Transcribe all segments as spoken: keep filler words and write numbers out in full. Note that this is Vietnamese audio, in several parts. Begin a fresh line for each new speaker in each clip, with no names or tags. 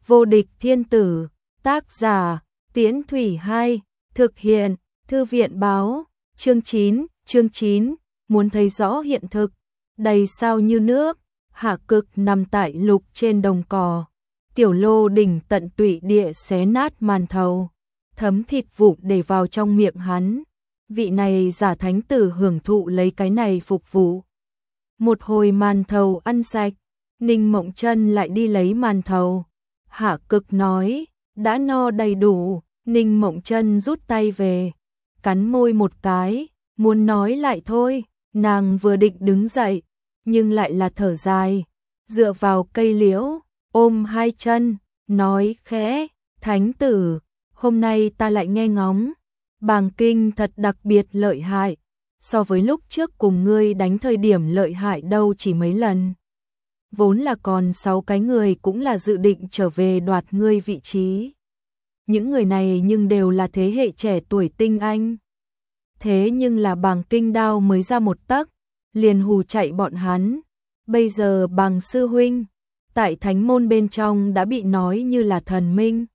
Vô địch thiên tử, tác giả, Tiễn Thủy Hai, thực hiện, Thư viện báo, chương chín, chương chín, muốn thấy rõ hiện thực, đầy sao như nước, Hạ Cực nằm tại lục trên đồng cỏ, Tiểu Lô Đỉnh tận tụy địa xé nát màn thầu, thấm thịt vụn để vào trong miệng hắn. Vị này giả thánh tử hưởng thụ lấy cái này phục vụ. Một hồi màn thầu ăn sạch, Ninh Mộng Chân lại đi lấy màn thầu. Hạ Cực nói, đã no đầy đủ. Ninh Mộng Chân rút tay về, cắn môi một cái, muốn nói lại thôi. Nàng vừa định đứng dậy, nhưng lại là thở dài, dựa vào cây liễu, ôm hai chân, nói khẽ, thánh tử, hôm nay ta lại nghe ngóng, bàng kinh thật đặc biệt lợi hại, so với lúc trước cùng ngươi đánh thời điểm lợi hại đâu chỉ mấy lần. Vốn là còn sáu cái người cũng là dự định trở về đoạt ngươi vị trí. Những người này nhưng đều là thế hệ trẻ tuổi tinh anh. Thế nhưng là bàng kinh đao mới ra một tấc, liền hù chạy bọn hắn. Bây giờ bàng sư huynh, tại thánh môn bên trong đã bị nói như là thần minh.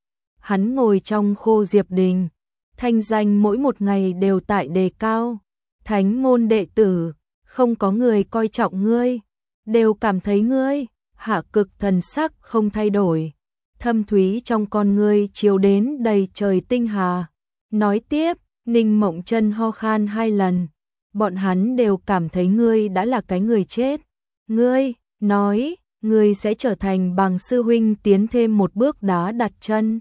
Hắn ngồi trong khô diệp đình, thanh danh mỗi một ngày đều tại đề cao. Thánh môn đệ tử, không có người coi trọng ngươi, đều cảm thấy ngươi. Hạ Cực thần sắc không thay đổi, thâm thúy trong con ngươi chiếu đến đầy trời tinh hà. Nói tiếp, Ninh Mộng Chân ho khan hai lần, bọn hắn đều cảm thấy ngươi đã là cái người chết. Ngươi, nói, ngươi sẽ trở thành bàng sư huynh tiến thêm một bước đá đặt chân.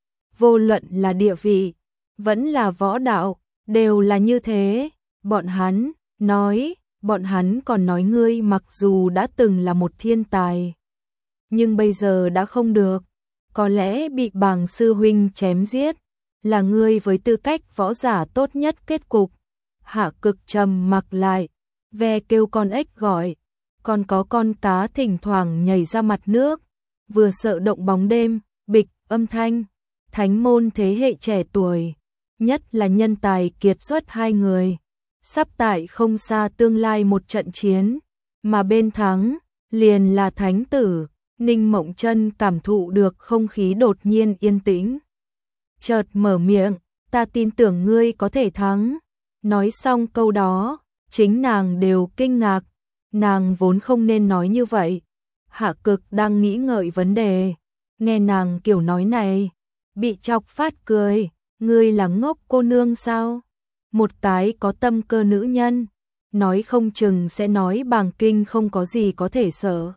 Vô luận là địa vị, vẫn là võ đạo, đều là như thế. Bọn hắn, nói, bọn hắn còn nói ngươi mặc dù đã từng là một thiên tài, nhưng bây giờ đã không được. Có lẽ bị bàng sư huynh chém giết, là ngươi với tư cách võ giả tốt nhất kết cục. Hạ Cực trầm mặc lại, ve kêu con ếch gọi, còn có con cá thỉnh thoảng nhảy ra mặt nước, vừa sợ động bóng đêm, bịch âm thanh. Thánh môn thế hệ trẻ tuổi, nhất là nhân tài kiệt xuất hai người, sắp tại không xa tương lai một trận chiến, mà bên thắng liền là thánh tử. Ninh Mộng Chân cảm thụ được không khí đột nhiên yên tĩnh, chợt mở miệng, ta tin tưởng ngươi có thể thắng. Nói xong câu đó, chính nàng đều kinh ngạc, nàng vốn không nên nói như vậy. Hạ Cực đang nghĩ ngợi vấn đề, nghe nàng kiểu nói này, bị chọc phát cười, ngươi là ngốc cô nương sao? Một cái có tâm cơ nữ nhân, nói không chừng sẽ nói bàng kinh không có gì có thể sợ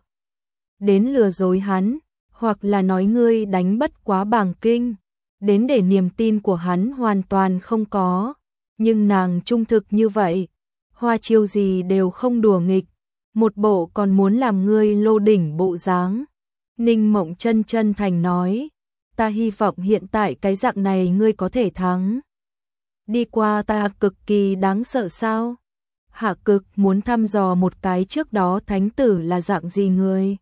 đến lừa dối hắn, hoặc là nói ngươi đánh bất quá bàng kinh, đến để niềm tin của hắn hoàn toàn không có. Nhưng nàng trung thực như vậy, hoa chiêu gì đều không đùa nghịch, một bộ còn muốn làm ngươi lô đỉnh bộ dáng. Ninh Mộng Chân chân thành nói, ta hy vọng hiện tại cái dạng này ngươi có thể thắng. Đi qua ta cực kỳ đáng sợ sao? Hạ Cực muốn thăm dò một cái trước đó thánh tử là dạng gì người.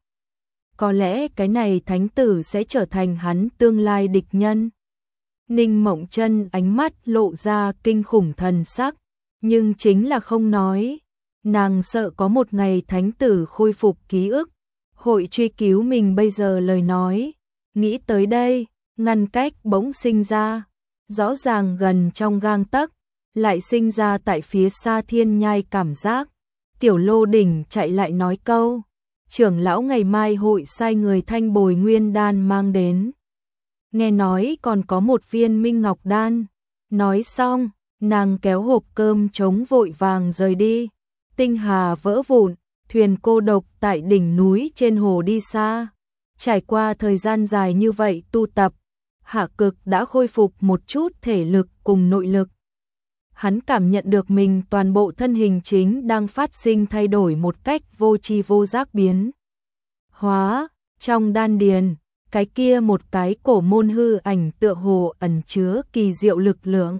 Có lẽ cái này thánh tử sẽ trở thành hắn tương lai địch nhân. Ninh Mộng Chân ánh mắt lộ ra kinh khủng thần sắc, nhưng chính là không nói. Nàng sợ có một ngày thánh tử khôi phục ký ức, hội truy cứu mình bây giờ lời nói. Nghĩ tới đây, ngăn cách bỗng sinh ra, rõ ràng gần trong gang tấc, lại sinh ra tại phía xa thiên nhai cảm giác. Tiểu Lô Đỉnh chạy lại nói câu, trưởng lão ngày mai hội sai người thanh bồi nguyên đan mang đến. Nghe nói còn có một viên minh ngọc đan. Nói xong, nàng kéo hộp cơm trống vội vàng rời đi. Tinh hà vỡ vụn, thuyền cô độc tại đỉnh núi trên hồ đi xa. Trải qua thời gian dài như vậy tu tập, Hạ Cực đã khôi phục một chút thể lực cùng nội lực. Hắn cảm nhận được mình toàn bộ thân hình chính đang phát sinh thay đổi một cách vô tri vô giác biến hóa. Trong đan điền, cái kia một cái cổ môn hư ảnh tựa hồ ẩn chứa kỳ diệu lực lượng.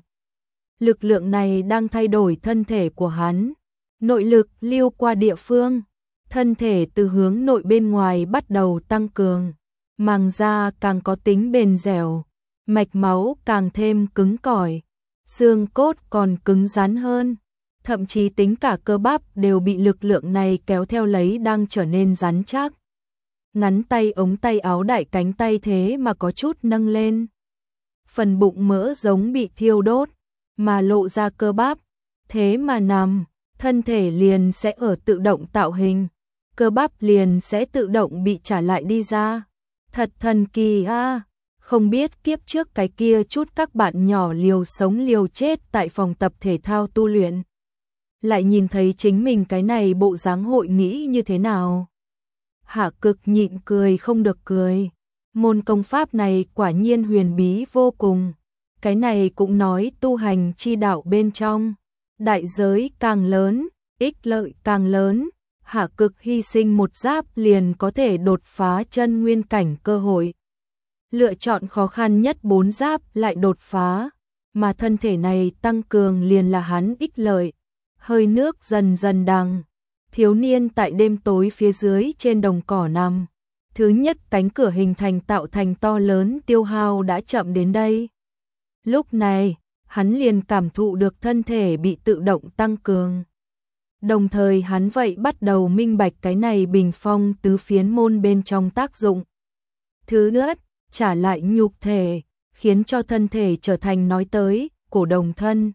Lực lượng này đang thay đổi thân thể của hắn. Nội lực lưu qua địa phương, thân thể từ hướng nội bên ngoài bắt đầu tăng cường, màng da càng có tính bền dẻo, mạch máu càng thêm cứng cỏi, xương cốt còn cứng rắn hơn, thậm chí tính cả cơ bắp đều bị lực lượng này kéo theo lấy đang trở nên rắn chắc. ngắn tay ống tay áo đại cánh tay thế mà có chút nâng lên. Phần bụng mỡ giống bị thiêu đốt, mà lộ ra cơ bắp, thế mà nằm, thân thể liền sẽ ở tự động tạo hình, cơ bắp liền sẽ tự động bị trả lại đi ra. Thật thần kỳ a, à. Không biết kiếp trước cái kia chút các bạn nhỏ liều sống liều chết tại phòng tập thể thao tu luyện, lại nhìn thấy chính mình cái này bộ dáng hội nghĩ như thế nào. Hạ Cực nhịn cười không được cười. Môn công pháp này quả nhiên huyền bí vô cùng. Cái này cũng nói tu hành chi đạo bên trong, đại giới càng lớn, ích lợi càng lớn. Hạ Cực hy sinh một giáp liền có thể đột phá chân nguyên cảnh cơ hội. Lựa chọn khó khăn nhất bốn giáp lại đột phá, mà thân thể này tăng cường liền là hắn ích lợi. Hơi nước dần dần đằng, thiếu niên tại đêm tối phía dưới trên đồng cỏ nằm. Thứ nhất cánh cửa hình thành tạo thành to lớn tiêu hao đã chậm đến đây. Lúc này, hắn liền cảm thụ được thân thể bị tự động tăng cường. Đồng thời hắn vậy bắt đầu minh bạch cái này bình phong tứ phiến môn bên trong tác dụng. Thứ nhất, trả lại nhục thể, khiến cho thân thể trở thành nói tới, cổ đồng thân,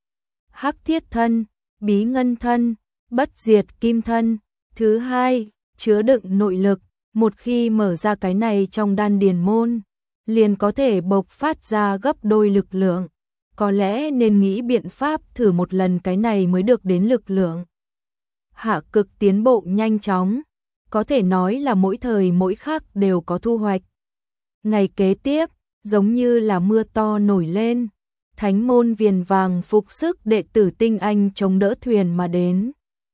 hắc thiết thân, bí ngân thân, bất diệt kim thân. Thứ hai, chứa đựng nội lực, một khi mở ra cái này trong đan điền môn, liền có thể bộc phát ra gấp đôi lực lượng. Có lẽ nên nghĩ biện pháp thử một lần cái này mới được đến lực lượng. Hạ Cực tiến bộ nhanh chóng, có thể nói là mỗi thời mỗi khắc đều có thu hoạch. Ngày kế tiếp, giống như là mưa to nổi lên, thánh môn viền vàng phục sức đệ tử tinh anh chống đỡ thuyền mà đến.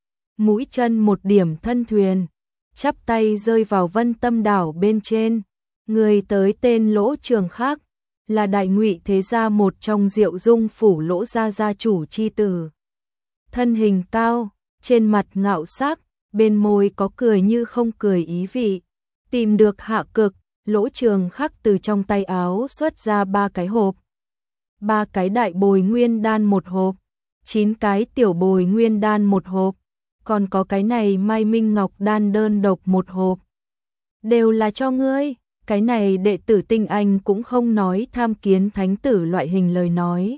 Mũi chân một điểm thân thuyền, chắp tay rơi vào Vân Tâm đảo bên trên. Người tới tên Lỗ Trường Khắc, là Đại Ngụy thế gia một trong Diệu Dung phủ Lỗ gia gia chủ chi tử. Thân hình cao, trên mặt ngạo sắc, bên môi có cười như không cười ý vị. Tìm được Hạ Cực, Lỗ Trường Khắc từ trong tay áo xuất ra ba cái hộp. Ba cái đại bồi nguyên đan một hộp, chín cái tiểu bồi nguyên đan một hộp, còn có cái này Mai Minh Ngọc đan đơn độc một hộp. Đều là cho ngươi. Cái này đệ tử tinh anh cũng không nói tham kiến thánh tử loại hình lời nói.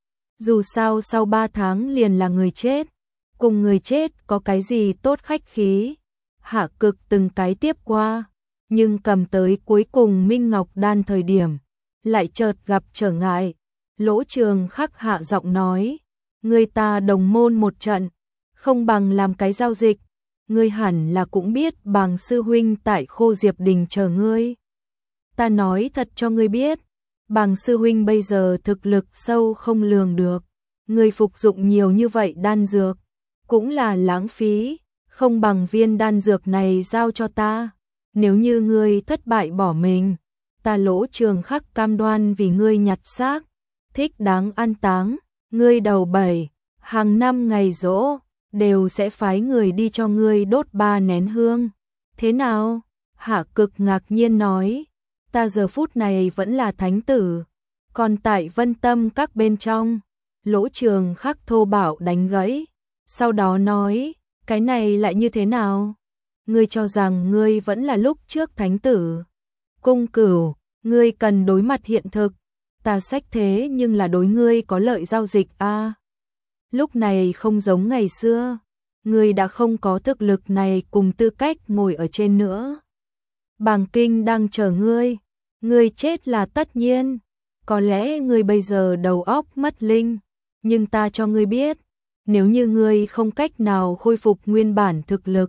Dù sao sau ba tháng liền là người chết, cùng người chết có cái gì tốt khách khí. Hạ Cực từng cái tiếp qua, nhưng cầm tới cuối cùng Minh Ngọc đan thời điểm, lại chợt gặp trở ngại. Lỗ Trường Khắc hạ giọng nói, người ta đồng môn một trận, không bằng làm cái giao dịch. Ngươi hẳn là cũng biết Bàng sư huynh tại Khô Diệp Đình chờ ngươi. Ta nói thật cho ngươi biết, Bàng sư huynh bây giờ thực lực sâu không lường được. Ngươi phục dụng nhiều như vậy đan dược, cũng là lãng phí, không bằng viên đan dược này giao cho ta. Nếu như ngươi thất bại bỏ mình, ta Lỗ Trường Khắc cam đoan vì ngươi nhặt xác, thích đáng an táng. Ngươi đầu bảy, hàng năm ngày giỗ, đều sẽ phái người đi cho ngươi đốt ba nén hương. Thế nào? Hạ Cực ngạc nhiên nói, ta giờ phút này vẫn là thánh tử, còn tại Vân Tâm các bên trong. Lỗ Trường Khắc thô bạo đánh gãy, sau đó nói, cái này lại như thế nào? Ngươi cho rằng ngươi vẫn là lúc trước thánh tử. Cung Cửu, ngươi cần đối mặt hiện thực, ta sách thế nhưng là đối ngươi có lợi giao dịch a. À, lúc này không giống ngày xưa, ngươi đã không có thực lực này cùng tư cách ngồi ở trên nữa. Bàng Kinh đang chờ ngươi, ngươi chết là tất nhiên. Có lẽ ngươi bây giờ đầu óc mất linh, nhưng ta cho ngươi biết, nếu như ngươi không cách nào khôi phục nguyên bản thực lực,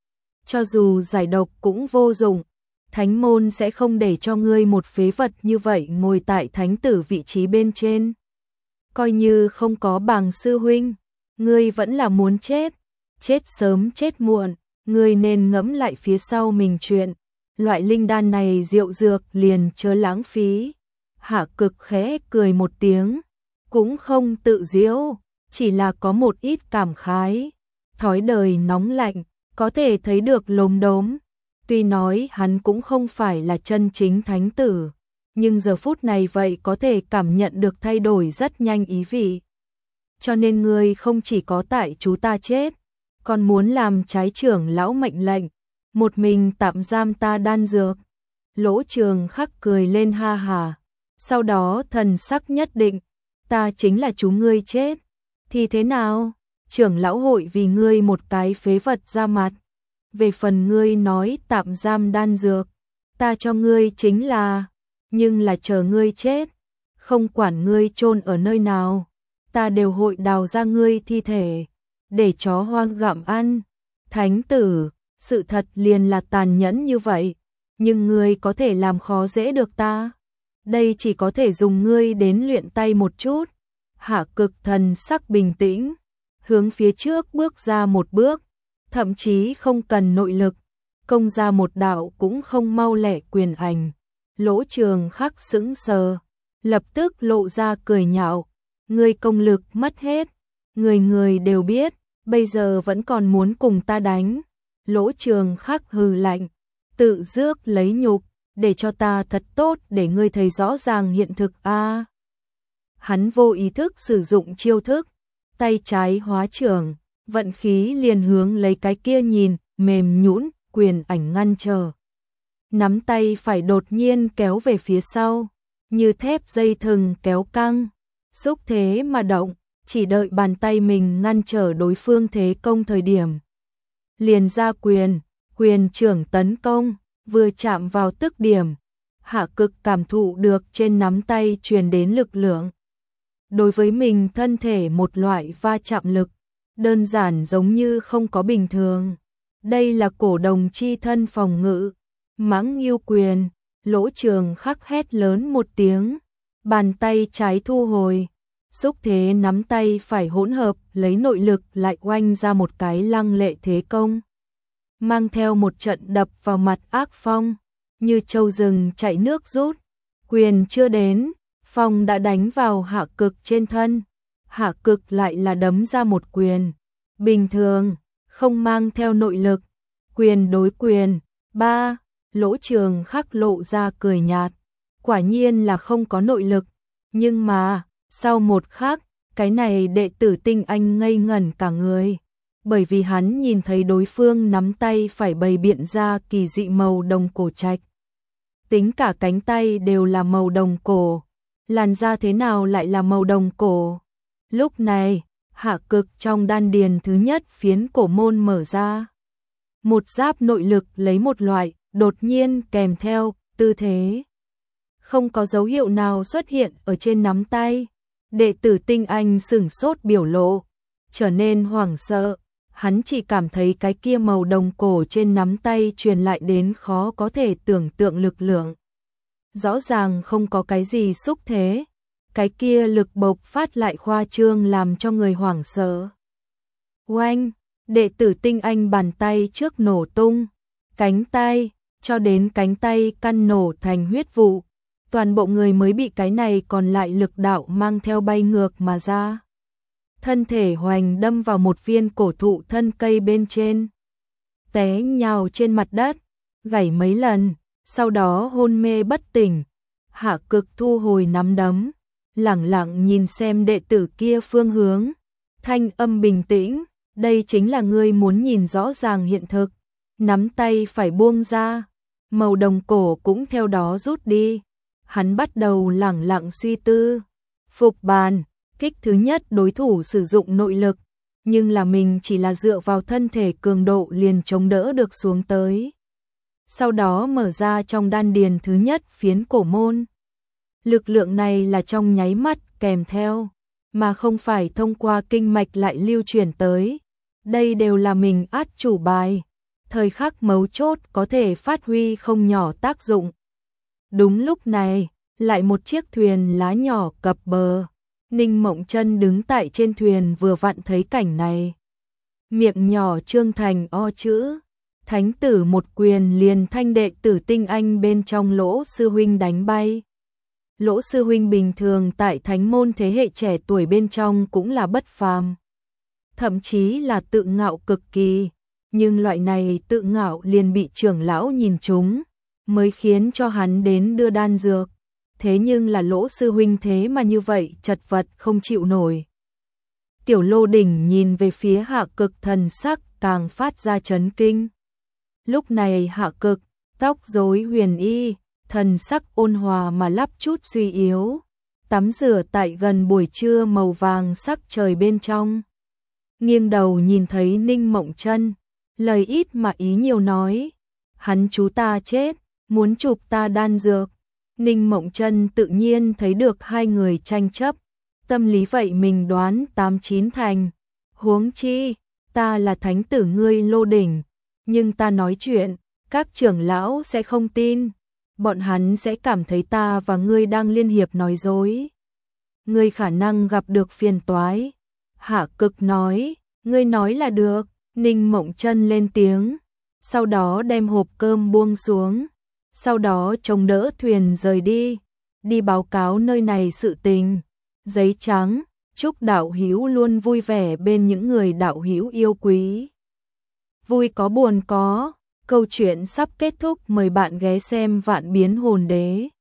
cho dù giải độc cũng vô dụng. Thánh môn sẽ không để cho ngươi một phế vật như vậy ngồi tại thánh tử vị trí bên trên. Coi như không có Bàng sư huynh, ngươi vẫn là muốn chết, chết sớm chết muộn, ngươi nên ngẫm lại phía sau mình chuyện. Loại linh đan này rượu dược liền chớ lãng phí. Hạ Cực khẽ cười một tiếng, cũng không tự giễu, chỉ là có một ít cảm khái. Thói đời nóng lạnh, có thể thấy được lốm đốm. Tuy nói hắn cũng không phải là chân chính thánh tử, nhưng giờ phút này vậy có thể cảm nhận được thay đổi rất nhanh ý vị. Cho nên ngươi không chỉ có tại chú ta chết, còn muốn làm trái trưởng lão mệnh lệnh, Một mình tạm giam ta đan dược. Lỗ Trường Khắc cười lên ha hà. Sau đó thần sắc nhất định, ta chính là chú ngươi chết. Thì thế nào? Trưởng lão hội vì ngươi một cái phế vật ra mặt. Về phần ngươi nói tạm giam đan dược, ta cho ngươi chính là, nhưng là chờ ngươi chết. Không quản ngươi chôn ở nơi nào, ta đều hội đào ra ngươi thi thể, để chó hoang gặm ăn. Thánh tử, sự thật liền là tàn nhẫn như vậy, nhưng ngươi có thể làm khó dễ được ta. Đây chỉ có thể dùng ngươi đến luyện tay một chút. Hạ Cực thần sắc bình tĩnh, hướng phía trước bước ra một bước, thậm chí không cần nội lực, công ra một đạo cũng không mau lẹ quyền ảnh. Lỗ Trường Khắc sững sờ, lập tức lộ ra cười nhạo, ngươi công lực mất hết, người người đều biết, bây giờ vẫn còn muốn cùng ta đánh. Lỗ Trường Khắc hừ lạnh, tự rước lấy nhục, để cho ta thật tốt để ngươi thấy rõ ràng hiện thực a. À, hắn vô ý thức sử dụng chiêu thức, tay trái hóa trưởng, vận khí liền hướng lấy cái kia nhìn mềm nhũn quyền ảnh ngăn trở. Nắm tay phải đột nhiên kéo về phía sau, như thép dây thừng kéo căng, xúc thế mà động, chỉ đợi bàn tay mình ngăn trở đối phương thế công thời điểm. Liền ra quyền, quyền trưởng tấn công, vừa chạm vào tức điểm, Hạ Cực cảm thụ được trên nắm tay truyền đến lực lượng. Đối với mình thân thể một loại va chạm lực, đơn giản giống như không có bình thường. Đây là cổ đồng chi thân phòng ngự. Mãng yêu quyền, Lỗ Trường Khắc hét lớn một tiếng, bàn tay trái thu hồi, xúc thế nắm tay phải hỗn hợp lấy nội lực lại oanh ra một cái lăng lệ thế công. Mang theo một trận đập vào mặt ác phong, như trâu rừng chạy nước rút, quyền chưa đến, phong đã đánh vào Hạ Cực trên thân. Hạ Cực lại là đấm ra một quyền, bình thường, không mang theo nội lực, quyền đối quyền, ba, Lỗ Trường Khắc lộ ra cười nhạt, quả nhiên là không có nội lực, nhưng mà, sau một khắc, cái này đệ tử tinh anh ngây ngẩn cả người, bởi vì hắn nhìn thấy đối phương nắm tay phải bày biện ra kỳ dị màu đồng cổ trạch. Tính cả cánh tay đều là màu đồng cổ, làn da thế nào lại là màu đồng cổ. Lúc này, Hạ Cực trong đan điền thứ nhất phiến cổ môn mở ra. Một giáp nội lực lấy một loại, đột nhiên kèm theo, tư thế. Không có dấu hiệu nào xuất hiện ở trên nắm tay. Đệ tử tinh anh sửng sốt biểu lộ, trở nên hoảng sợ. Hắn chỉ cảm thấy cái kia màu đồng cổ trên nắm tay truyền lại đến khó có thể tưởng tượng lực lượng. Rõ ràng không có cái gì xúc thế. Cái kia lực bộc phát lại khoa trương làm cho người hoảng sợ. Oanh, đệ tử tinh anh bàn tay trước nổ tung, cánh tay, cho đến cánh tay căn nổ thành huyết vụ. Toàn bộ người mới bị cái này còn lại lực đạo mang theo bay ngược mà ra. Thân thể hoành đâm vào một viên cổ thụ thân cây bên trên. Té nhào trên mặt đất, gãy mấy lần, sau đó hôn mê bất tỉnh. Hạ Cực thu hồi nắm đấm, lẳng lặng nhìn xem đệ tử kia phương hướng. Thanh âm bình tĩnh, đây chính là ngươi muốn nhìn rõ ràng hiện thực. Nắm tay phải buông ra, màu đồng cổ cũng theo đó rút đi. Hắn bắt đầu lẳng lặng suy tư. Phục bàn, kích thứ nhất đối thủ sử dụng nội lực, nhưng là mình chỉ là dựa vào thân thể cường độ liền chống đỡ được xuống tới. Sau đó mở ra trong đan điền thứ nhất phiến cổ môn. Lực lượng này là trong nháy mắt kèm theo, mà không phải thông qua kinh mạch lại lưu chuyển tới. Đây đều là mình át chủ bài, thời khắc mấu chốt có thể phát huy không nhỏ tác dụng. Đúng lúc này, lại một chiếc thuyền lá nhỏ cập bờ. Ninh Mộng Chân đứng tại trên thuyền vừa vặn thấy cảnh này. Miệng nhỏ trương thành o chữ. Thánh tử một quyền liền thanh đệ tử tinh anh bên trong Lỗ sư huynh đánh bay. Lỗ sư huynh bình thường tại thánh môn thế hệ trẻ tuổi bên trong cũng là bất phàm. Thậm chí là tự ngạo cực kỳ. Nhưng loại này tự ngạo liền bị trưởng lão nhìn trúng, mới khiến cho hắn đến đưa đan dược. Thế nhưng là Lỗ sư huynh thế mà như vậy chật vật không chịu nổi. Tiểu Lô Đỉnh nhìn về phía Hạ Cực thần sắc càng phát ra chấn kinh. Lúc này Hạ Cực, tóc rối huyền y, thần sắc ôn hòa mà lắp chút suy yếu, tắm rửa tại gần buổi trưa màu vàng sắc trời bên trong. Nghiêng đầu nhìn thấy Ninh Mộng Chân, lời ít mà ý nhiều nói, hắn chú ta chết, muốn chụp ta đan dược. Ninh Mộng Chân tự nhiên thấy được hai người tranh chấp, tâm lý vậy mình đoán tám chín thành. Huống chi, ta là thánh tử ngươi Lô Đỉnh, nhưng ta nói chuyện, các trưởng lão sẽ không tin, bọn hắn sẽ cảm thấy ta và ngươi đang liên hiệp nói dối. Ngươi khả năng gặp được phiền toái. Hạ Cực nói, ngươi nói là được. Ninh Mộng Chân lên tiếng, sau đó đem hộp cơm buông xuống, sau đó chống đỡ thuyền rời đi, đi báo cáo nơi này sự tình. Giấy trắng, chúc đạo hữu luôn vui vẻ bên những người đạo hữu yêu quý. Vui có buồn có, câu chuyện sắp kết thúc, mời bạn ghé xem Vạn Biến Hồn Đế.